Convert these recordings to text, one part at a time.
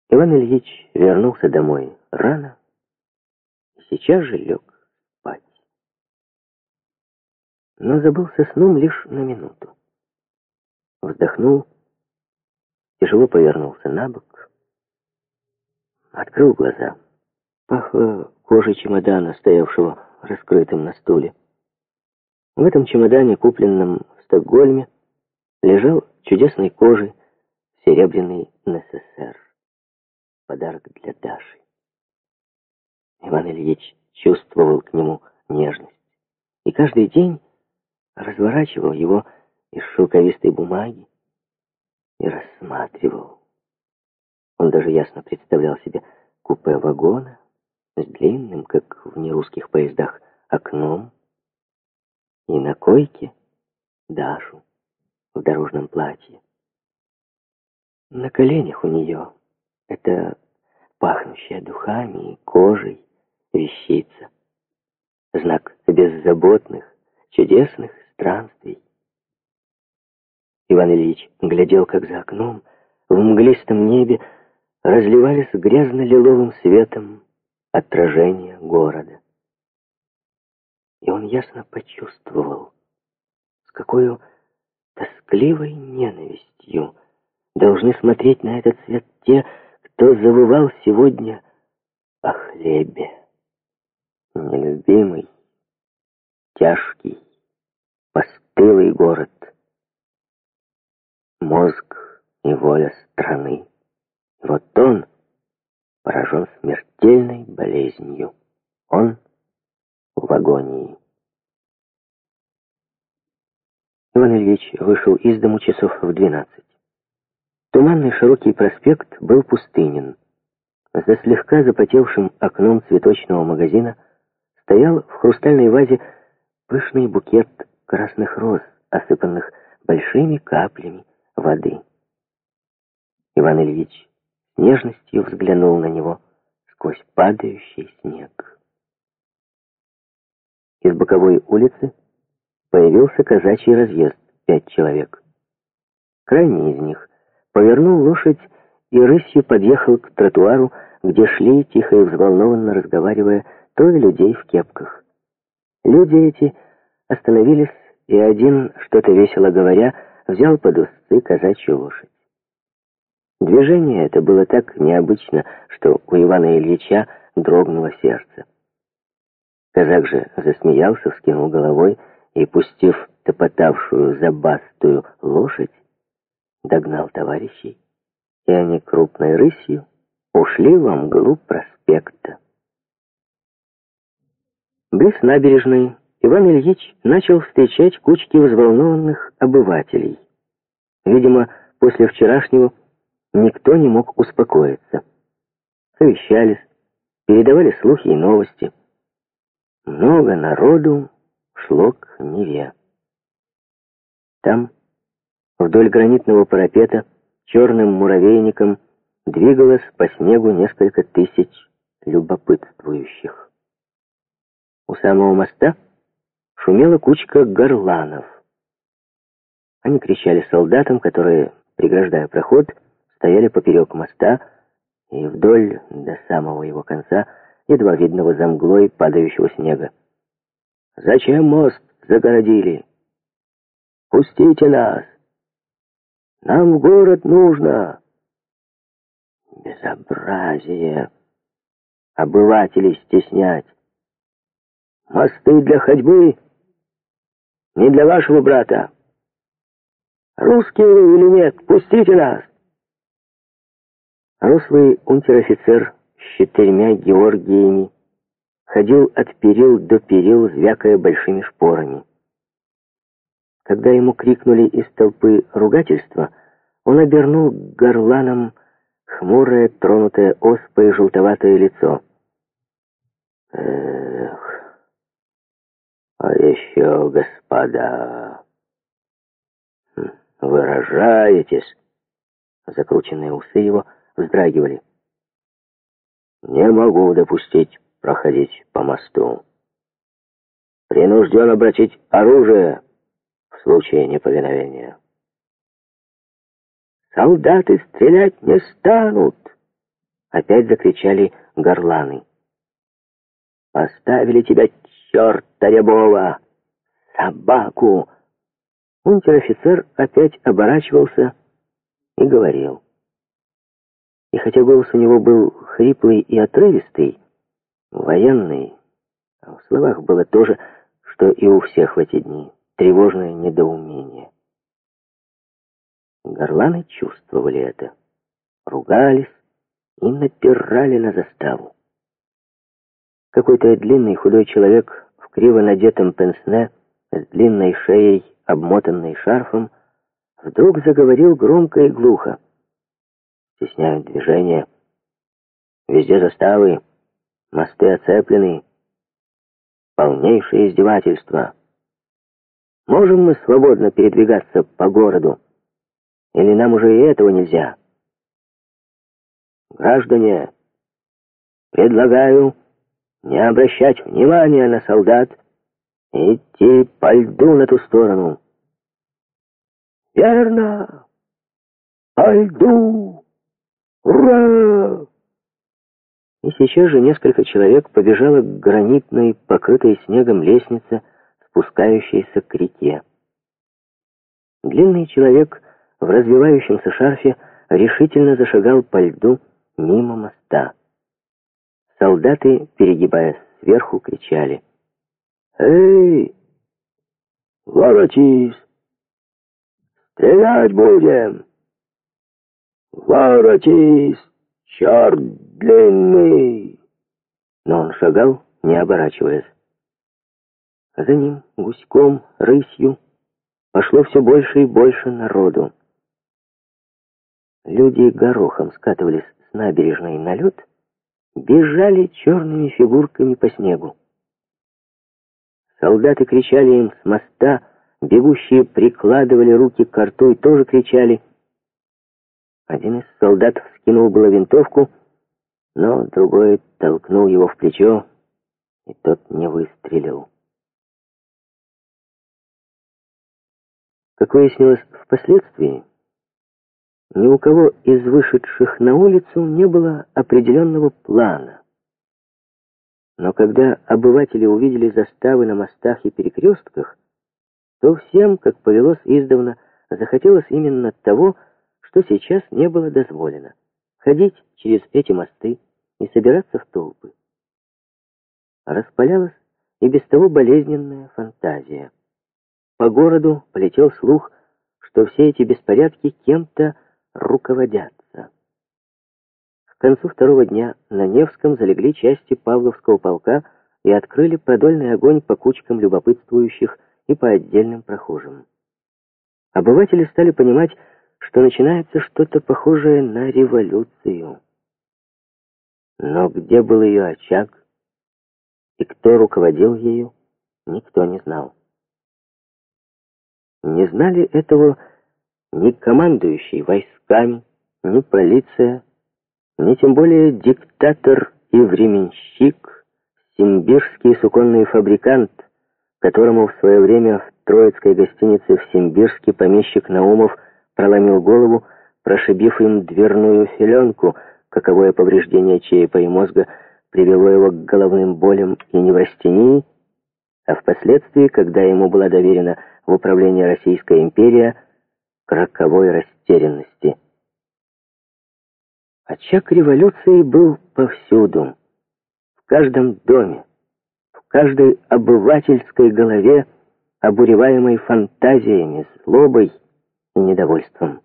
Иван Ильич вернулся домой рано и сейчас же лег спать. Но забылся сном лишь на минуту. Вздохнул, тяжело повернулся на бок, открыл глаза. Пахло кожей чемодана, стоявшего раскрытым на стуле. В этом чемодане, купленном в Стокгольме, лежал чудесной кожей серебряный НССР. Подарок для Даши. Иван Ильич чувствовал к нему нежность и каждый день разворачивал его из шелковистой бумаги и рассматривал. Он даже ясно представлял себе купе вагона с длинным, как в нерусских поездах, окном, и на койке Дашу в дорожном платье. На коленях у нее это пахнущая духами и кожей вещица, знак беззаботных, чудесных странствий. Иван Ильич глядел, как за окном в мглистом небе разливались грязно-лиловым светом отражения города. И он ясно почувствовал, с какой тоскливой ненавистью должны смотреть на этот свет те, кто завывал сегодня о хлебе. Нелюбимый, тяжкий, постылый город. Мозг и воля страны. И вот он поражен смертельной болезнью. Он в агонии. Иван Ильич вышел из дому часов в 12. Туманный широкий проспект был пустынен. За слегка запотевшим окном цветочного магазина стоял в хрустальной вазе пышный букет красных роз, осыпанных большими каплями воды. Иван Ильич с нежностью взглянул на него сквозь падающий снег. Из боковой улицы появился казачий разъезд, 5 человек. Крайний из них повернул лошадь и рысью подъехал к тротуару, где шли, тихо и взволнованно разговаривая, трое людей в кепках. Люди эти остановились, и один, что-то весело говоря, взял под уздцы казачью лошадь. Движение это было так необычно, что у Ивана Ильича дрогнуло сердце. Казак же засмеялся, вскинул головой и, пустив топотавшую забастую лошадь, догнал товарищей, и они крупной рысью ушли во мглу проспекта. Близ набережной Иван Ильич начал встречать кучки взволнованных обывателей. Видимо, после вчерашнего никто не мог успокоиться. Совещались, передавали слухи и новости. Много народу шло к Неве. Там, вдоль гранитного парапета, черным муравейником двигалось по снегу несколько тысяч любопытствующих. У самого моста шумела кучка горланов. Они кричали солдатам, которые, преграждая проход, стояли поперек моста и вдоль до самого его конца, едва видного за мглой падающего снега. «Зачем мост загородили? Пустите нас! Нам в город нужно!» Безобразие! Обывателей стеснять! Мосты для ходьбы не для вашего брата! Русские вы или нет? Пустите нас!» Рослый унтер-офицер с 4 Георгиями ходил от перил до перил, звякая большими шпорами. Когда ему крикнули из толпы ругательства, он обернул к горланам хмурое, тронутое оспой желтоватое лицо. «Эх, а еще, господа, выражаетесь!» Закрученные усы его вздрагивали. «Не могу допустить проходить по мосту. Принужден обратить оружие в случае неповиновения». «Солдаты стрелять не станут!» опять закричали горланы. «Оставили тебя, черта рябого! Собаку!» Унтер-офицер опять оборачивался и говорил. И хотя голос у него был хриплый и отрывистый, военный, а в словах было то же, что и у всех в эти дни — тревожное недоумение. Горланы чувствовали это, ругались и напирали на заставу. Какой-то длинный худой человек в криво надетом пенсне с длинной шеей, обмотанной шарфом, вдруг заговорил громко и глухо. Стесняют движение. Везде заставы, мосты оцеплены. Полнейшее издевательство. Можем мы свободно передвигаться по городу? Или нам уже и этого нельзя? Граждане, предлагаю не обращать внимания на солдат и идти по льду на ту сторону. Верно! По льду! Ура! И сейчас же несколько человек побежало к гранитной, покрытой снегом лестнице, спускающейся к реке. Длинный человек в развивающемся шарфе решительно зашагал по льду мимо моста. Солдаты, перегибаясь сверху, кричали: «Эй, воротись! Стрелять будем! Воротись, черт длинный!» Но он шагал, не оборачиваясь. За ним гуськом, рысью пошло все больше и больше народу. Люди горохом скатывались с набережной на лед, бежали черными фигурками по снегу. Солдаты кричали им с моста, бегущие прикладывали руки к рту и тоже кричали. Один из солдат вскинул было винтовку, но другой толкнул его в плечо, и тот не выстрелил. Как выяснилось впоследствии, ни у кого из вышедших на улицу не было определенного плана. Но когда обыватели увидели заставы на мостах и перекрестках, то всем, как повелось издавна, захотелось именно того, что сейчас не было дозволено — ходить через эти мосты и собираться в толпы. Распалялась и без того болезненная фантазия. По городу полетел слух, что все эти беспорядки кем-то руководятся. К концу второго дня на Невском залегли части Павловского полка и открыли продольный огонь по кучкам любопытствующих и по отдельным прохожим. Обыватели стали понимать, что начинается что-то похожее на революцию. Но где был ее очаг и кто руководил ею, никто не знал. Не знали этого ни командующий войсками, ни полиция, ни тем более диктатор и временщик, симбирский суконный фабрикант, которому в свое время в Троицкой гостинице в Симбирске помещик Наумов проломил голову, прошибив им дверную филенку, каковое повреждение черепа и мозга привело его к головным болям и неврастении, а впоследствии, когда ему была доверена в управление Российская империя, к роковой растерянности. Очаг революции был повсюду, в каждом доме, в каждой обывательской голове, обуреваемой фантазиями, злобой и недовольством.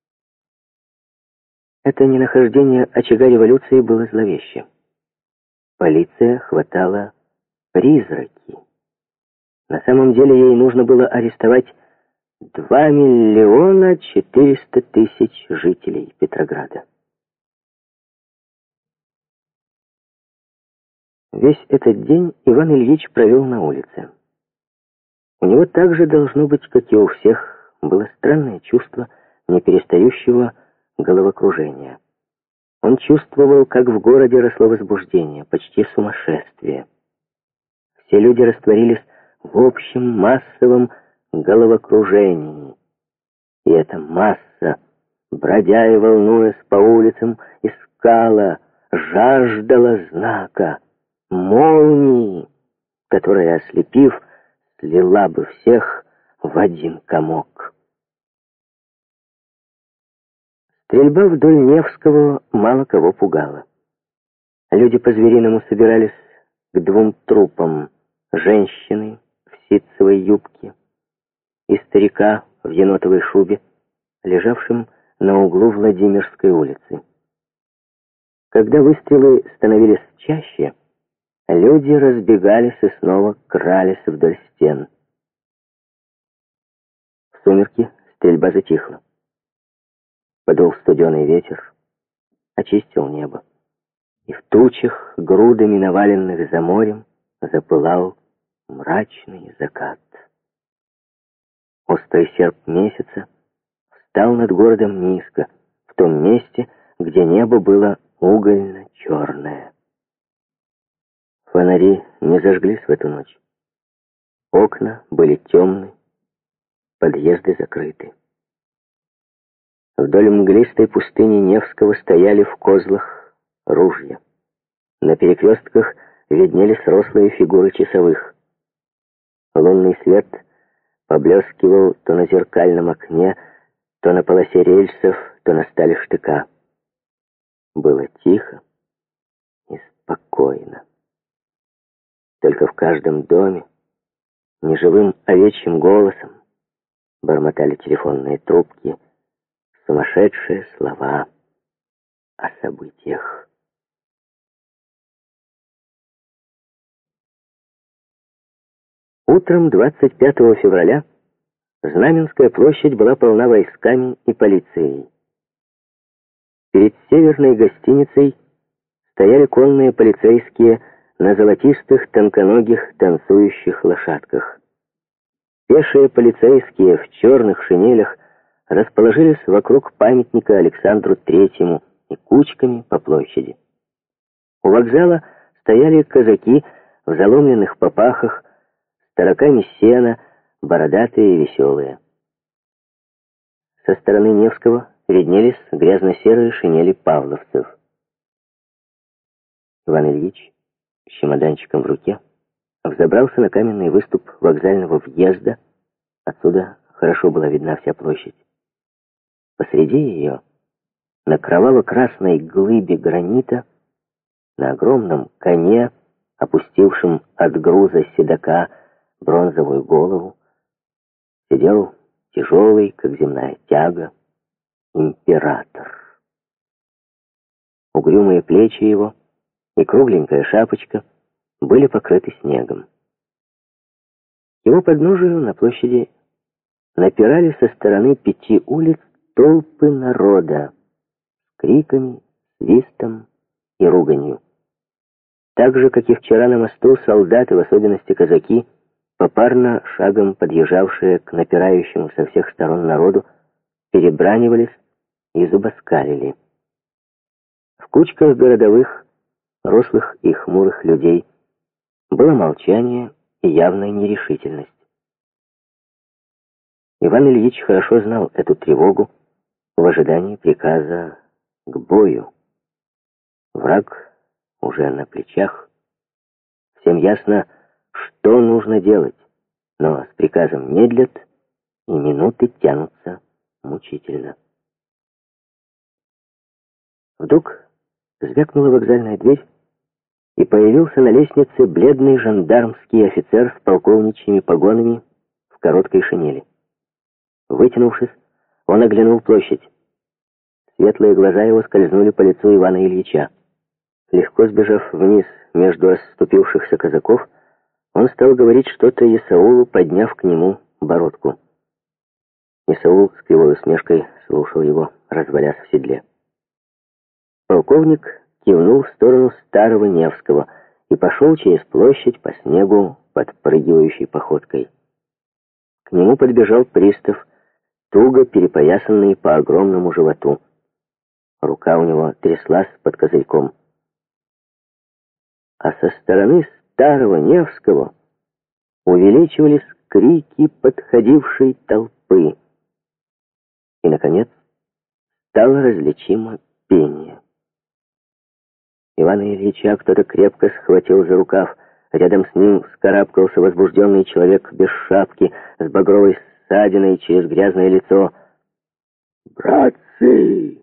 Это ненахождение очага революции было зловеще. Полиция хватала призраки. На самом деле ей нужно было арестовать 2 400 000 жителей Петрограда. Весь этот день Иван Ильич провел на улице. У него также должно быть, как и у всех, было странное чувство неперестающего головокружения. Он чувствовал, как в городе росло возбуждение, почти сумасшествие. Все люди растворились в общем массовом головокружении. И эта масса, бродя и волнуясь по улицам, искала, жаждала знака, молнии, которая, ослепив, слила бы всех в один комок. Стрельба вдоль Невского мало кого пугала. Люди по-звериному собирались к двум трупам: женщины в ситцевой юбке и старика в енотовой шубе, лежавшим на углу Владимирской улицы. Когда выстрелы становились чаще, люди разбегались и снова крались вдоль стен. В сумерки стрельба затихла. Подул студеный ветер, очистил небо, и в тучах, грудами наваленных за морем, запылал мрачный закат. Острый серп месяца встал над городом низко, в том месте, где небо было угольно-черное. Фонари не зажглись в эту ночь. Окна были темны, подъезды закрыты. Вдоль мглистой пустыни Невского стояли в козлах ружья. На перекрестках виднелись рослые фигуры часовых. Лунный свет поблескивал то на зеркальном окне, то на полосе рельсов, то на стали штыка. Было тихо и спокойно. Только в каждом доме неживым овечьим голосом бормотали телефонные трубки сумасшедшие слова о событиях. Утром 25 февраля Знаменская площадь была полна войсками и полицией. Перед северной гостиницей стояли конные полицейские на золотистых, тонконогих, танцующих лошадках. Пешие полицейские в черных шинелях расположились вокруг памятника Александру Третьему и кучками по площади. У вокзала стояли казаки в заломленных попахах, с тараками сена, бородатые и веселые. Со стороны Невского виднелись грязно-серые шинели павловцев. Иван Ильич с чемоданчиком в руке взобрался на каменный выступ вокзального въезда. Отсюда хорошо была видна вся площадь. Посреди ее, на кроваво-красной глыбе гранита, на огромном коне, опустившем от груза седока бронзовую голову, сидел тяжелый, как земная тяга, император. Угрюмые плечи его и кругленькая шапочка были покрыты снегом. К его подножию на площади напирали со стороны 5 улиц толпы народа с криками, свистом и руганью. Так же, как и вчера на мосту, солдаты, в особенности казаки, попарно шагом подъезжавшие к напирающему со всех сторон народу, перебранивались и зубоскалили. В кучках городовых, рослых и хмурых людей было молчание и явная нерешительность. Иван Ильич хорошо знал эту тревогу в ожидании приказа к бою. Враг уже на плечах. Всем ясно, что нужно делать, но с приказом медлят, и минуты тянутся мучительно. Вдруг звякнула вокзальная дверь, и появился на лестнице бледный жандармский офицер с полковничьими погонами в короткой шинели. Вытянувшись, он оглянул площадь. Светлые глаза его скользнули по лицу Ивана Ильича. Легко сбежав вниз между расступившихся казаков, он стал говорить что-то Исаулу, подняв к нему бородку. Исаул с кривой усмешкой слушал его, развалясь в седле. Полковник кивнул в сторону Старого Невского и пошел через площадь по снегу подпрыгивающей походкой. К нему подбежал пристав, туго перепоясанный по огромному животу. Рука у него тряслась под козырьком. А со стороны Старого Невского увеличивались крики подходившей толпы. И, наконец, стало различимо пение. Ивана Ильича кто-то крепко схватил за рукав. Рядом с ним вскарабкался возбужденный человек без шапки, с багровой ссадиной через грязное лицо. «Братцы!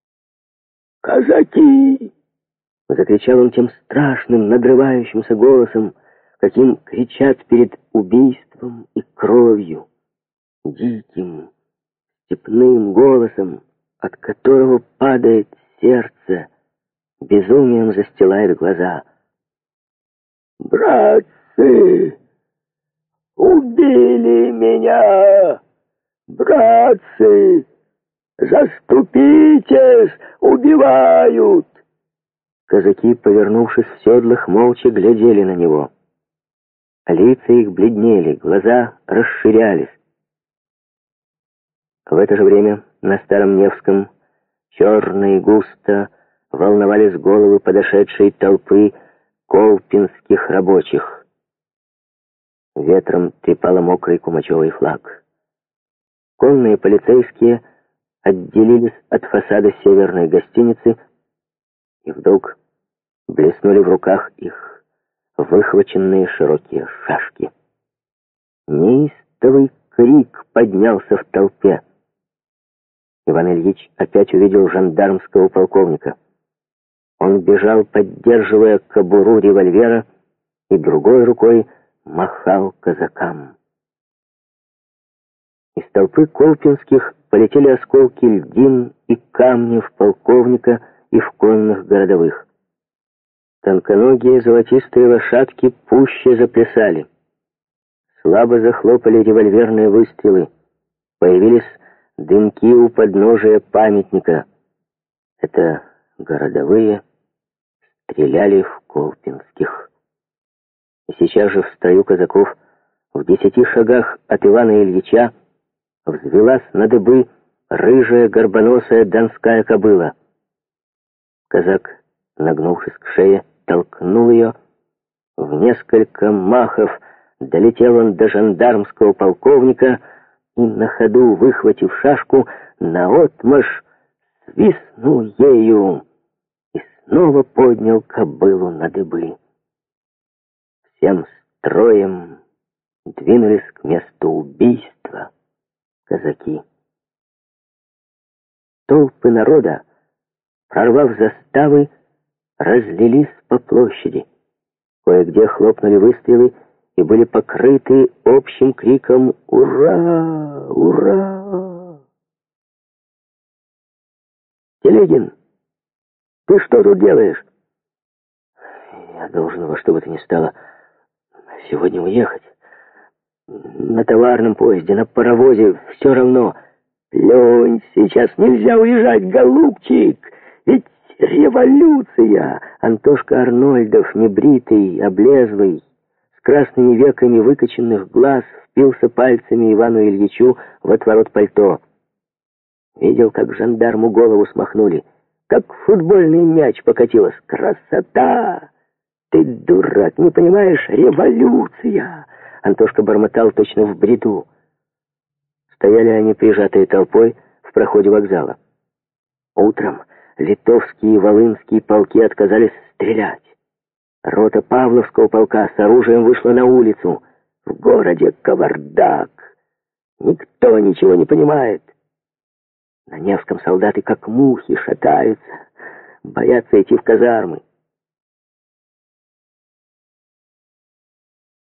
Казаки!» Закричал он тем страшным, надрывающимся голосом, каким кричат перед убийством и кровью, диким, степным голосом, от которого падает сердце, безумием застилает глаза. «Братцы! Убили меня! Братцы! Заступитесь! Убивают!» Казаки, повернувшись в седлах, молча глядели на него. Лица их бледнели, глаза расширялись. В это же время на Старом Невском черно и густо волновались головы подошедшей толпы колпинских рабочих. Ветром трепало мокрый кумачевый флаг. Конные полицейские отделились от фасада северной гостиницы, и вдруг блеснули в руках их выхваченные широкие шашки. Неистовый крик поднялся в толпе. Иван Ильич опять увидел жандармского полковника. Он бежал, поддерживая кобуру револьвера, и другой рукой махал казакам. Из толпы колпинских полетели осколки льдин и камни в полковника и в конных городовых. Тонконогие золотистые лошадки пуще заплясали. Слабо захлопали револьверные выстрелы. Появились дымки у подножия памятника. Это городовые стреляли в колпинских. И сейчас же в строю казаков, в 10 шагах от Ивана Ильича, взвелась на дыбы рыжая горбоносая донская кобыла. Казак, нагнувшись к шее, толкнул ее. В несколько махов долетел он до жандармского полковника и, на ходу выхватив шашку, наотмашь свистнул ею и снова поднял кобылу на дыбы. Всем строем двинулись к месту убийства казаки. Толпы народа, прорвав заставы, разлились по площади. Кое-где хлопнули выстрелы и были покрыты общим криком «Ура! Ура!». «Телегин, ты что тут делаешь?» «Я должен во что бы то ни стало сегодня уехать. На товарном поезде, на паровозе, все равно». «Плюнь, сейчас нельзя уезжать, голубчик, ведь революция!» Антошка Арнольдов, небритый, облезлый, с красными веками выкоченных глаз, впился пальцами Ивану Ильичу в отворот пальто. Видел, как жандарму голову смахнули, как футбольный мяч покатилась. «Красота! Ты, дурак, не понимаешь, революция!» Антошка бормотал точно в бреду. Стояли они, прижатые толпой, в проходе вокзала. Утром литовские и волынские полки отказались стрелять. Рота Павловского полка с оружием вышла на улицу. В городе кавардак. Никто ничего не понимает. На Невском солдаты как мухи шатаются, боятся идти в казармы.